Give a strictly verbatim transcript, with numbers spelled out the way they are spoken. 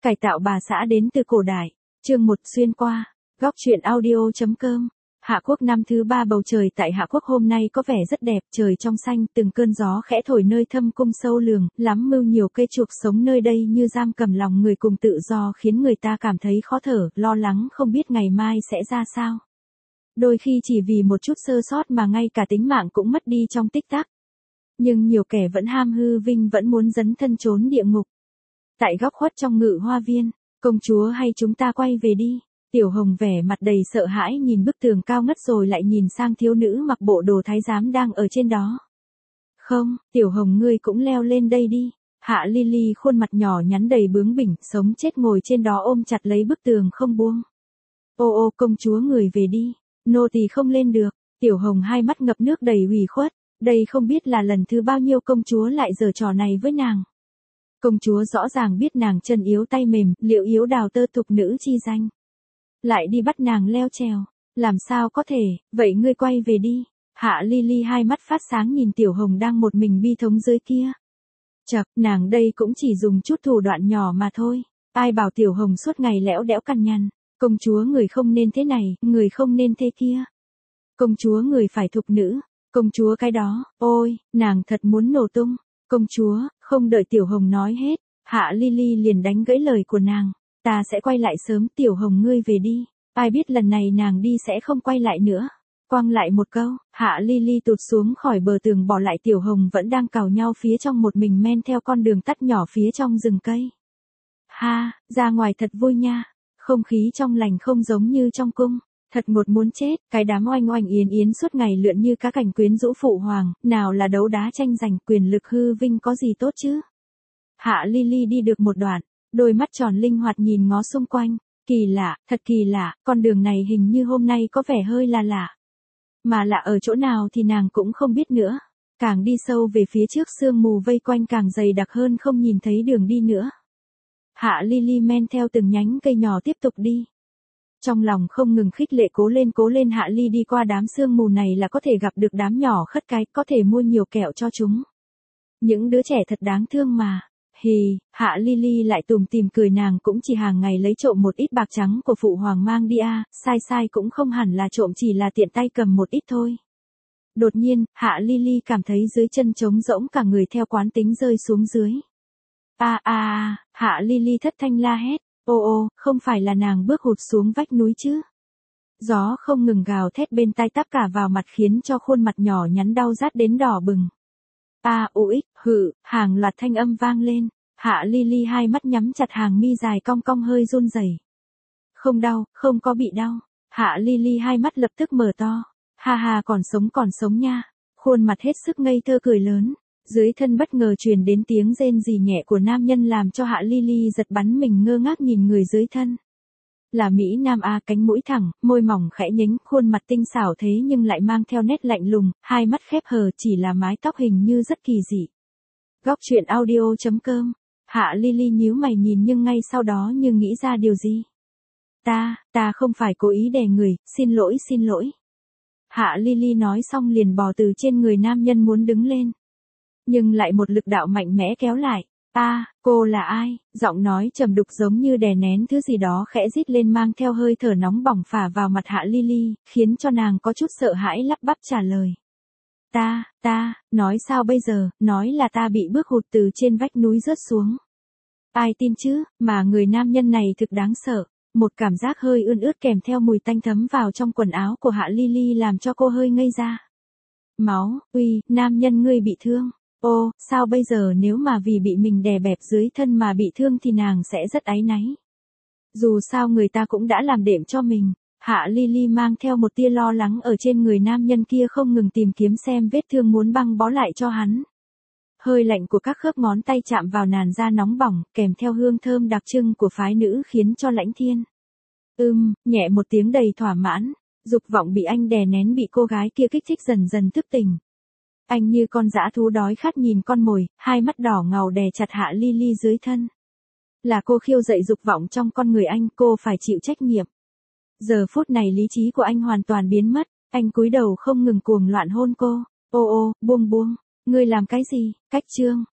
Cải tạo bà xã đến từ cổ đại. Chương một xuyên qua. Góc truyện audio.com. Hạ Quốc năm thứ ba. Bầu trời tại Hạ Quốc hôm nay có vẻ rất đẹp, trời trong xanh, từng cơn gió khẽ thổi nơi thâm cung sâu lường, lắm mưu nhiều cây chuộc sống nơi đây như giam cầm lòng người cùng tự do, khiến người ta cảm thấy khó thở, lo lắng không biết ngày mai sẽ ra sao. Đôi khi chỉ vì một chút sơ sót mà ngay cả tính mạng cũng mất đi trong tích tắc. Nhưng nhiều kẻ vẫn ham hư vinh, vẫn muốn dấn thân trốn địa ngục. Tại góc khuất trong Ngự Hoa Viên, công chúa hay chúng ta quay về đi. Tiểu Hồng vẻ mặt đầy sợ hãi nhìn bức tường cao ngất rồi lại nhìn sang thiếu nữ mặc bộ đồ thái giám đang ở trên đó. Không, Tiểu Hồng ngươi cũng leo lên đây đi. Hạ Lily khuôn mặt nhỏ nhắn đầy bướng bỉnh, sống chết ngồi trên đó ôm chặt lấy bức tường không buông. Ô ô công chúa người về đi, nô tỳ không lên được. Tiểu Hồng hai mắt ngập nước đầy ủy khuất, đây không biết là lần thứ bao nhiêu công chúa lại giở trò này với nàng. Công chúa rõ ràng biết nàng chân yếu tay mềm, liệu yếu đào tơ thục nữ chi danh. Lại đi bắt nàng leo trèo, làm sao có thể, vậy ngươi quay về đi. Hạ Lily hai mắt phát sáng nhìn Tiểu Hồng đang một mình bi thống dưới kia. Chậc, nàng đây cũng chỉ dùng chút thủ đoạn nhỏ mà thôi. Ai bảo Tiểu Hồng suốt ngày lẽo đẽo cằn nhằn. Công chúa người không nên thế này, người không nên thế kia. Công chúa người phải thục nữ. Công chúa cái đó, ôi, nàng thật muốn nổ tung. Công chúa, không đợi Tiểu Hồng nói hết, Hạ Lily liền đánh gãy lời của nàng. Ta sẽ quay lại sớm, Tiểu Hồng ngươi về đi. Ai biết lần này nàng đi sẽ không quay lại nữa. Quăng lại một câu, Hạ Lily tụt xuống khỏi bờ tường bỏ lại Tiểu Hồng vẫn đang cào nhau phía trong một mình men theo con đường tắt nhỏ phía trong rừng cây. Ha, ra ngoài thật vui nha. Không khí trong lành không giống như trong cung. Thật một muốn chết, cái đám oanh oanh yến yến suốt ngày lượn như cá cảnh quyến rũ phụ hoàng, nào là đấu đá tranh giành quyền lực hư vinh có gì tốt chứ. Hạ Lily đi được một đoạn, đôi mắt tròn linh hoạt nhìn ngó xung quanh, kỳ lạ, thật kỳ lạ, con đường này hình như hôm nay có vẻ hơi là lạ. Mà lạ ở chỗ nào thì nàng cũng không biết nữa, càng đi sâu về phía trước sương mù vây quanh càng dày đặc hơn không nhìn thấy đường đi nữa. Hạ Lily men theo từng nhánh cây nhỏ tiếp tục đi. Trong lòng không ngừng khích lệ cố lên cố lên Hạ Ly đi qua đám sương mù này là có thể gặp được đám nhỏ khất cái, có thể mua nhiều kẹo cho chúng. Những đứa trẻ thật đáng thương mà. Hì, Hạ Lily lại tùm tìm cười nàng cũng chỉ hàng ngày lấy trộm một ít bạc trắng của phụ hoàng mang đi à, sai sai cũng không hẳn là trộm chỉ là tiện tay cầm một ít thôi. Đột nhiên, Hạ Lily cảm thấy dưới chân trống rỗng cả người theo quán tính rơi xuống dưới. A a a, Hạ Lily thất thanh la hét. Ô ô, không phải là nàng bước hụt xuống vách núi chứ. Gió không ngừng gào thét bên tai táp cả vào mặt khiến cho khuôn mặt nhỏ nhắn đau rát đến đỏ bừng. A u ích, hự, hàng loạt thanh âm vang lên. Hạ Lily hai mắt nhắm chặt hàng mi dài cong cong hơi run rẩy. Không đau, không có bị đau. Hạ Lily hai mắt lập tức mở to. Ha ha còn sống còn sống nha. Khuôn mặt hết sức ngây thơ cười lớn. Dưới thân bất ngờ truyền đến tiếng rên rỉ nhẹ của nam nhân làm cho Hạ Lily giật bắn mình ngơ ngác nhìn người dưới thân. Là Mỹ Nam A, cánh mũi thẳng, môi mỏng khẽ nhếch, khuôn mặt tinh xảo thế nhưng lại mang theo nét lạnh lùng, hai mắt khép hờ chỉ là mái tóc hình như rất kỳ dị. Góc truyện audio.com. Hạ Lily nhíu mày nhìn nhưng ngay sau đó như nghĩ ra điều gì. Ta, ta không phải cố ý đè người, xin lỗi xin lỗi. Hạ Lily nói xong liền bò từ trên người nam nhân muốn đứng lên. Nhưng lại một lực đạo mạnh mẽ kéo lại. A, à, cô là ai? Giọng nói trầm đục giống như đè nén thứ gì đó khẽ rít lên mang theo hơi thở nóng bỏng phả vào mặt Hạ Lily, khiến cho nàng có chút sợ hãi lắp bắp trả lời. Ta, ta, nói sao bây giờ, nói là ta bị bước hụt từ trên vách núi rớt xuống. Ai tin chứ, mà người nam nhân này thực đáng sợ. Một cảm giác hơi ươn ướt kèm theo mùi tanh thấm vào trong quần áo của Hạ Lily làm cho cô hơi ngây ra. Máu, uy, nam nhân ngươi bị thương. Ô, sao bây giờ nếu mà vì bị mình đè bẹp dưới thân mà bị thương thì nàng sẽ rất áy náy. Dù sao người ta cũng đã làm đệm cho mình. Hạ Lily mang theo một tia lo lắng ở trên người nam nhân kia không ngừng tìm kiếm xem vết thương muốn băng bó lại cho hắn. Hơi lạnh của các khớp ngón tay chạm vào làn da nóng bỏng, kèm theo hương thơm đặc trưng của phái nữ khiến cho Lãnh Thiên. Ưm, nhẹ một tiếng đầy thỏa mãn, dục vọng bị anh đè nén bị cô gái kia kích thích dần dần thức tỉnh. Anh như con dã thú đói khát nhìn con mồi, hai mắt đỏ ngầu đè chặt Hạ Lily dưới thân. Là cô khiêu dậy dục vọng trong con người anh, cô phải chịu trách nhiệm. Giờ phút này lý trí của anh hoàn toàn biến mất, anh cúi đầu không ngừng cuồng loạn hôn cô. Ô ô, buông buông, ngươi làm cái gì? Cách trương,